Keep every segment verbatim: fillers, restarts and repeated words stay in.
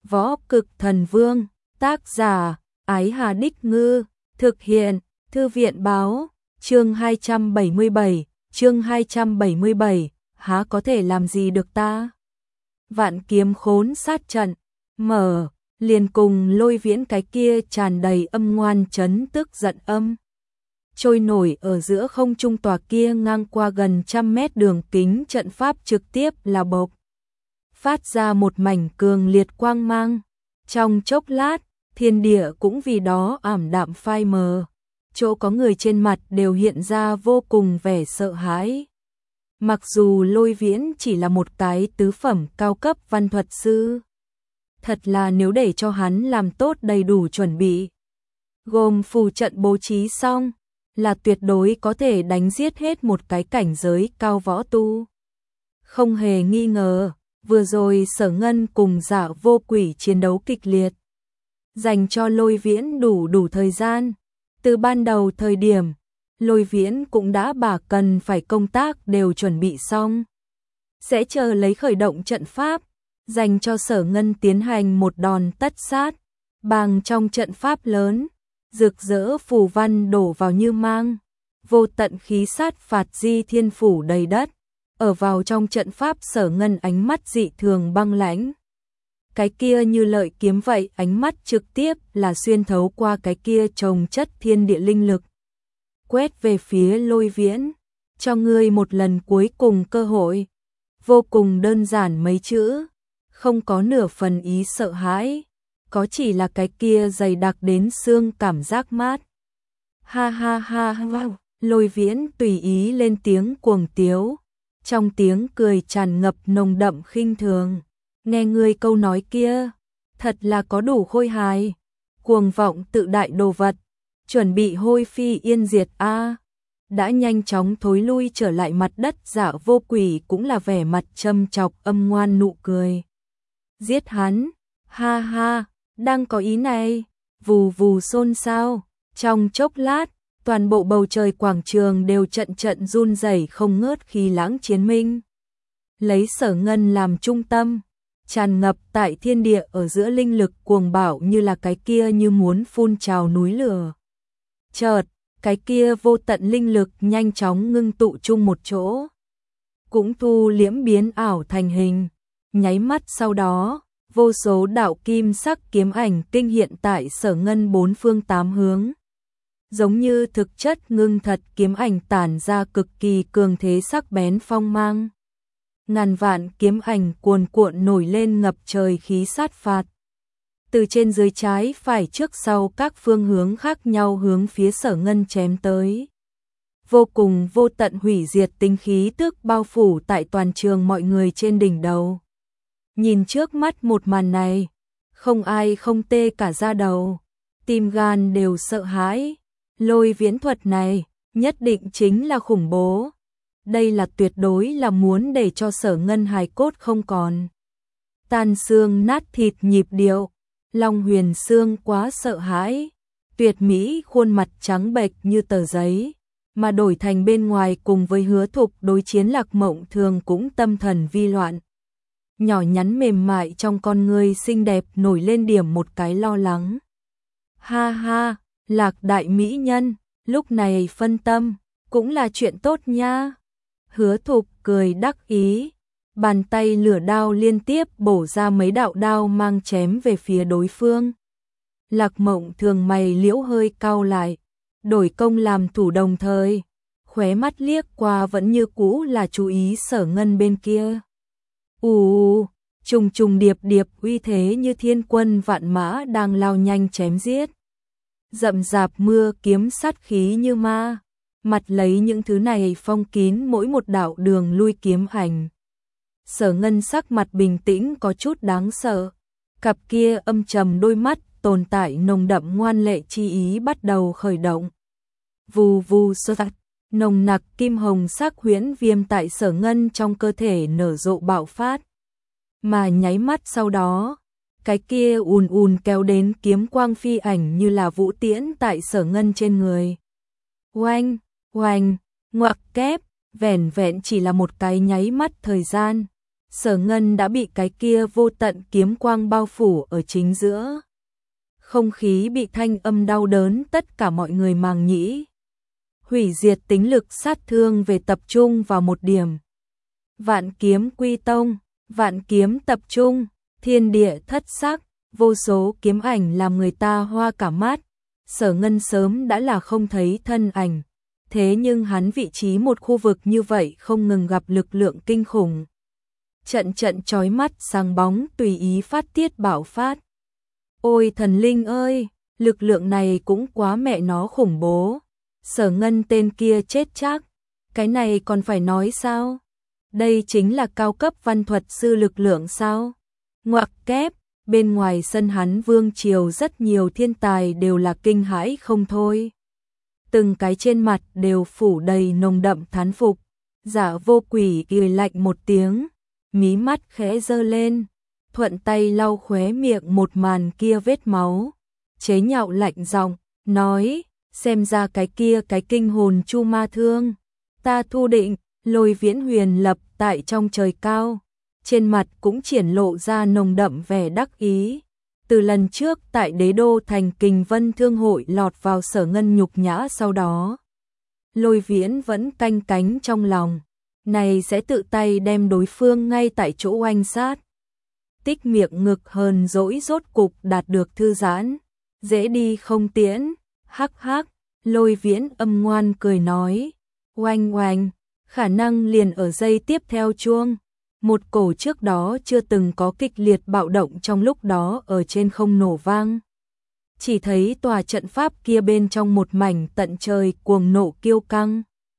Võ Cực Thần Vương, tác giả, Ái Hà Đích Ngư, thực hiện, Thư viện báo, chương hai trăm bảy mươi bảy, chương hai trăm bảy mươi bảy, há có thể làm gì được ta? Vạn kiếm khốn sát trận, mở, liền cùng Lôi Viễn cái kia tràn đầy âm ngoan chấn tức giận âm. Trôi nổi ở giữa không trung tòa kia ngang qua gần trăm mét đường kính trận pháp trực tiếp là bộc phát ra một mảnh cường liệt quang mang. Trong chốc lát, thiên địa cũng vì đó ảm đạm phai mờ, chỗ có người trên mặt đều hiện ra vô cùng vẻ sợ hãi. Mặc dù Lôi Viễn chỉ là một cái tứ phẩm cao cấp văn thuật sư, thật là nếu để cho hắn làm tốt đầy đủ chuẩn bị, gồm phù trận bố trí xong, là tuyệt đối có thể đánh giết hết một cái cảnh giới cao võ tu. Không hề nghi ngờ, vừa rồi Sở Ngân cùng Dạ Vô Quỷ chiến đấu kịch liệt, dành cho Lôi Viễn đủ đủ thời gian. Từ ban đầu thời điểm, Lôi Viễn cũng đã bà cần phải công tác đều chuẩn bị xong, sẽ chờ lấy khởi động trận pháp, dành cho Sở Ngân tiến hành một đòn tất sát. Bàng trong trận pháp lớn, rực rỡ phù văn đổ vào như mang, vô tận khí sát phạt di thiên phủ đầy đất. Ở vào trong trận pháp, Sở Ngân ánh mắt dị thường băng lãnh. Cái kia như lợi kiếm vậy, ánh mắt trực tiếp là xuyên thấu qua cái kia trồng chất thiên địa linh lực, quét về phía Lôi Viễn, cho ngươi một lần cuối cùng cơ hội. Vô cùng đơn giản mấy chữ, không có nửa phần ý sợ hãi, có chỉ là cái kia dày đặc đến xương cảm giác mát. Ha ha ha ha, Lôi Viễn tùy ý lên tiếng cuồng tiếu, trong tiếng cười tràn ngập nồng đậm khinh thường. Nghe ngươi câu nói kia, thật là có đủ khôi hài, cuồng vọng tự đại đồ vật, chuẩn bị hôi phi yên diệt a. À. Đã nhanh chóng thối lui trở lại mặt đất, Dạ Vô Quỷ cũng là vẻ mặt châm chọc âm ngoan nụ cười. Giết hắn, ha ha, đang có ý này, vù vù xôn xao, trong chốc lát, toàn bộ bầu trời quảng trường đều trận trận run rẩy không ngớt khi lãng chiến minh. Lấy Sở Ngân làm trung tâm, tràn ngập tại thiên địa ở giữa linh lực cuồng bạo như là cái kia như muốn phun trào núi lửa. Chợt, cái kia vô tận linh lực nhanh chóng ngưng tụ chung một chỗ, cũng thu liễm biến ảo thành hình. Nháy mắt sau đó, vô số đạo kim sắc kiếm ảnh kinh hiện tại Sở Ngân bốn phương tám hướng. Giống như thực chất ngưng thật, kiếm ảnh tản ra cực kỳ cường thế sắc bén phong mang. Ngàn vạn kiếm ảnh cuồn cuộn nổi lên ngập trời khí sát phạt. Từ trên dưới trái phải trước sau các phương hướng khác nhau hướng phía Sở Ngân chém tới. Vô cùng vô tận hủy diệt tinh khí tức bao phủ tại toàn trường mọi người trên đỉnh đầu. Nhìn trước mắt một màn này, không ai không tê cả da đầu, tim gan đều sợ hãi. Lôi Viễn thuật này nhất định chính là khủng bố. Đây là tuyệt đối là muốn để cho Sở Ngân hài cốt không còn, tan xương nát thịt nhịp điệu. Long Huyền Sương quá sợ hãi, tuyệt mỹ khuôn mặt trắng bệch như tờ giấy, mà đổi thành bên ngoài cùng với Hứa Thục đối chiến Lạc Mộng Thường cũng tâm thần vi loạn. Nhỏ nhắn mềm mại trong con ngươi xinh đẹp nổi lên điểm một cái lo lắng. Ha ha, Lạc đại mỹ nhân, lúc này phân tâm, cũng là chuyện tốt nha. Hứa Thục cười đắc ý, bàn tay lửa đao liên tiếp bổ ra mấy đạo đao mang chém về phía đối phương. Lạc Mộng Thường mày liễu hơi cau lại, đổi công làm thủ đồng thời, khóe mắt liếc qua vẫn như cũ là chú ý Sở Ngân bên kia. Ù, trùng trùng điệp điệp uy thế như thiên quân vạn mã đang lao nhanh chém giết. Rậm rạp mưa kiếm sát khí như ma, mặt lấy những thứ này phong kín mỗi một đạo đường lui kiếm ảnh. Sở Ngân sắc mặt bình tĩnh có chút đáng sợ, cặp kia âm trầm đôi mắt tồn tại nồng đậm ngoan lệ chi ý bắt đầu khởi động. Vù vù sơ tạc, nồng nặc kim hồng sắc huyễn viêm tại Sở Ngân trong cơ thể nở rộ bạo phát. Mà nháy mắt sau đó, cái kia ùn ùn kéo đến kiếm quang phi ảnh như là vũ tiễn tại Sở Ngân trên người. Oanh, oanh, ngoặc kép, vẻn vẹn chỉ là một cái nháy mắt thời gian, Sở Ngân đã bị cái kia vô tận kiếm quang bao phủ ở chính giữa. Không khí bị thanh âm đau đớn tất cả mọi người màng nhĩ. Hủy diệt tính lực sát thương về tập trung vào một điểm. Vạn kiếm quy tông, vạn kiếm tập trung, thiên địa thất sắc, vô số kiếm ảnh làm người ta hoa cả mắt. Sở Ngân sớm đã là không thấy thân ảnh, thế nhưng hắn vị trí một khu vực như vậy không ngừng gặp lực lượng kinh khủng. Trận trận chói mắt sáng bóng tùy ý phát tiết bạo phát. Ôi thần linh ơi, lực lượng này cũng quá mẹ nó khủng bố. Sở Ngân tên kia chết chắc, cái này còn phải nói sao? Đây chính là cao cấp văn thuật sư lực lượng sao? Ngoặc kép, bên ngoài sân hắn vương triều rất nhiều thiên tài đều là kinh hãi không thôi. Từng cái trên mặt đều phủ đầy nồng đậm thán phục. Giả Vô Quỷ cười lạnh một tiếng, mí mắt khẽ giơ lên, thuận tay lau khóe miệng một màn kia vết máu, chế nhạo lạnh giọng nói, xem ra cái kia cái kinh hồn chu ma thương, ta thu định. Lôi Viễn huyền lập tại trong trời cao, trên mặt cũng triển lộ ra nồng đậm vẻ đắc ý. Từ lần trước tại đế đô thành Kình Vân Thương hội lọt vào Sở Ngân nhục nhã sau đó, Lôi Viễn vẫn canh cánh trong lòng, này sẽ tự tay đem đối phương ngay tại chỗ oanh sát. Tích miệng ngực hờn dỗi rốt cục đạt được thư giãn, dễ đi không tiễn, hắc hắc, Lôi Viễn âm ngoan cười nói, oanh oanh, khả năng liền ở giây tiếp theo chuông. Một cổ trước đó chưa từng có kịch liệt bạo động trong lúc đó ở trên không nổ vang. Chỉ thấy tòa trận pháp kia bên trong một mảnh tận trời cuồng nộ kiêu căng.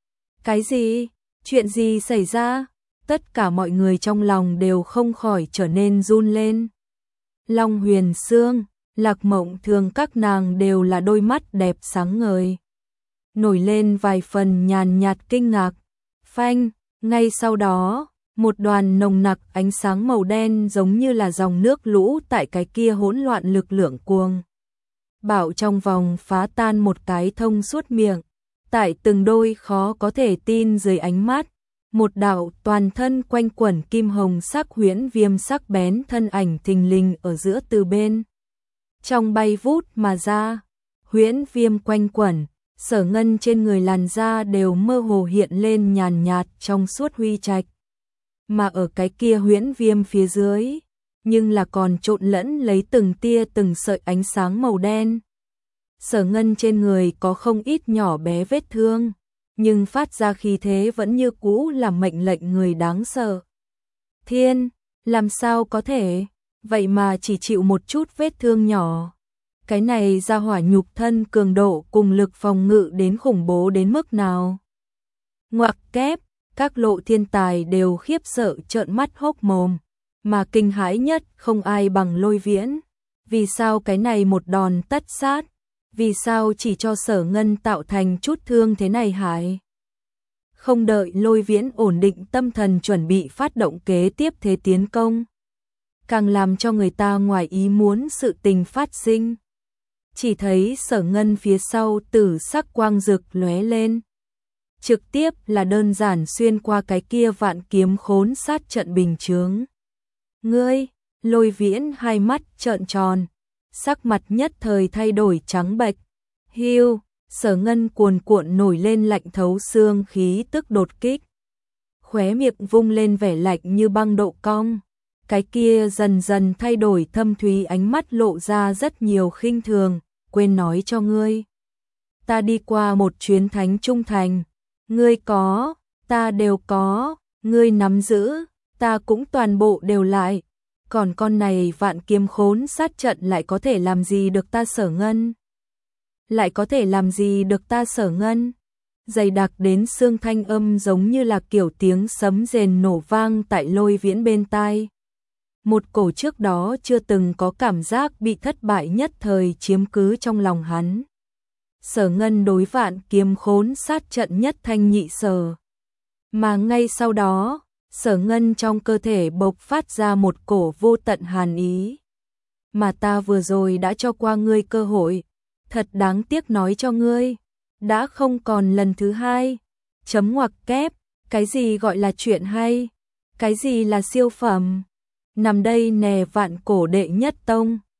Cái gì? Chuyện gì xảy ra? Tất cả mọi người trong lòng đều không khỏi trở nên run lên. Long Huyền Sương, Lạc Mộng Thường các nàng đều là đôi mắt đẹp sáng ngời. Nổi lên vài phần nhàn nhạt kinh ngạc. Phanh, ngay sau đó, một đoàn nồng nặc ánh sáng màu đen giống như là dòng nước lũ tại cái kia hỗn loạn lực lượng cuồng bạo trong vòng phá tan một cái thông suốt miệng. Tại từng đôi khó có thể tin dưới ánh mắt, một đạo toàn thân quanh quẩn kim hồng sắc huyễn viêm sắc bén thân ảnh thình lình ở giữa từ bên trong bay vút mà ra. Huyễn viêm quanh quẩn, Sở Ngân trên người làn da đều mơ hồ hiện lên nhàn nhạt trong suốt huy trạch. Mà ở cái kia huyễn viêm phía dưới, nhưng là còn trộn lẫn lấy từng tia từng sợi ánh sáng màu đen. Sở Ngân trên người có không ít nhỏ bé vết thương, nhưng phát ra khí thế vẫn như cũ là mệnh lệnh người đáng sợ. Thiên, làm sao có thể, vậy mà chỉ chịu một chút vết thương nhỏ. Cái này ra hỏa nhục thân cường độ cùng lực phòng ngự đến khủng bố đến mức nào. Ngoặc kép, các lộ thiên tài đều khiếp sợ trợn mắt hốc mồm, mà kinh hãi nhất không ai bằng Lôi Viễn. Vì sao cái này một đòn tất sát? Vì sao chỉ cho Sở Ngân tạo thành chút thương thế này hại? Không đợi Lôi Viễn ổn định tâm thần chuẩn bị phát động kế tiếp thế tiến công, càng làm cho người ta ngoài ý muốn sự tình phát sinh. Chỉ thấy Sở Ngân phía sau tử sắc quang rực lóe lên, trực tiếp là đơn giản xuyên qua cái kia vạn kiếm khốn sát trận bình chướng. Ngươi, Lôi Viễn hai mắt trợn tròn, sắc mặt nhất thời thay đổi trắng bệch. Hiu, Sở Ngân cuồn cuộn nổi lên lạnh thấu xương khí tức đột kích. Khóe miệng vung lên vẻ lạnh như băng độ cong. Cái kia dần dần thay đổi thâm thúy ánh mắt lộ ra rất nhiều khinh thường, quên nói cho ngươi. Ta đi qua một chuyến thánh trung thành, ngươi có, ta đều có, ngươi nắm giữ, ta cũng toàn bộ đều lại. Còn con này vạn kiếm khốn sát trận lại có thể làm gì được ta Sở Ngân? Lại có thể làm gì được ta Sở Ngân? Dày đặc đến xương thanh âm giống như là kiểu tiếng sấm rền nổ vang tại Lôi Viễn bên tai. Một cổ trước đó chưa từng có cảm giác bị thất bại nhất thời chiếm cứ trong lòng hắn. Sở Ngân đối vạn kiếm khốn sát trận nhất thanh nhị sở. Mà ngay sau đó, Sở Ngân trong cơ thể bộc phát ra một cổ vô tận hàn ý. Mà ta vừa rồi đã cho qua ngươi cơ hội, thật đáng tiếc nói cho ngươi, đã không còn lần thứ hai. Chấm ngoặc kép, cái gì gọi là chuyện hay? Cái gì là siêu phẩm? Nằm đây nè vạn cổ đệ nhất tông.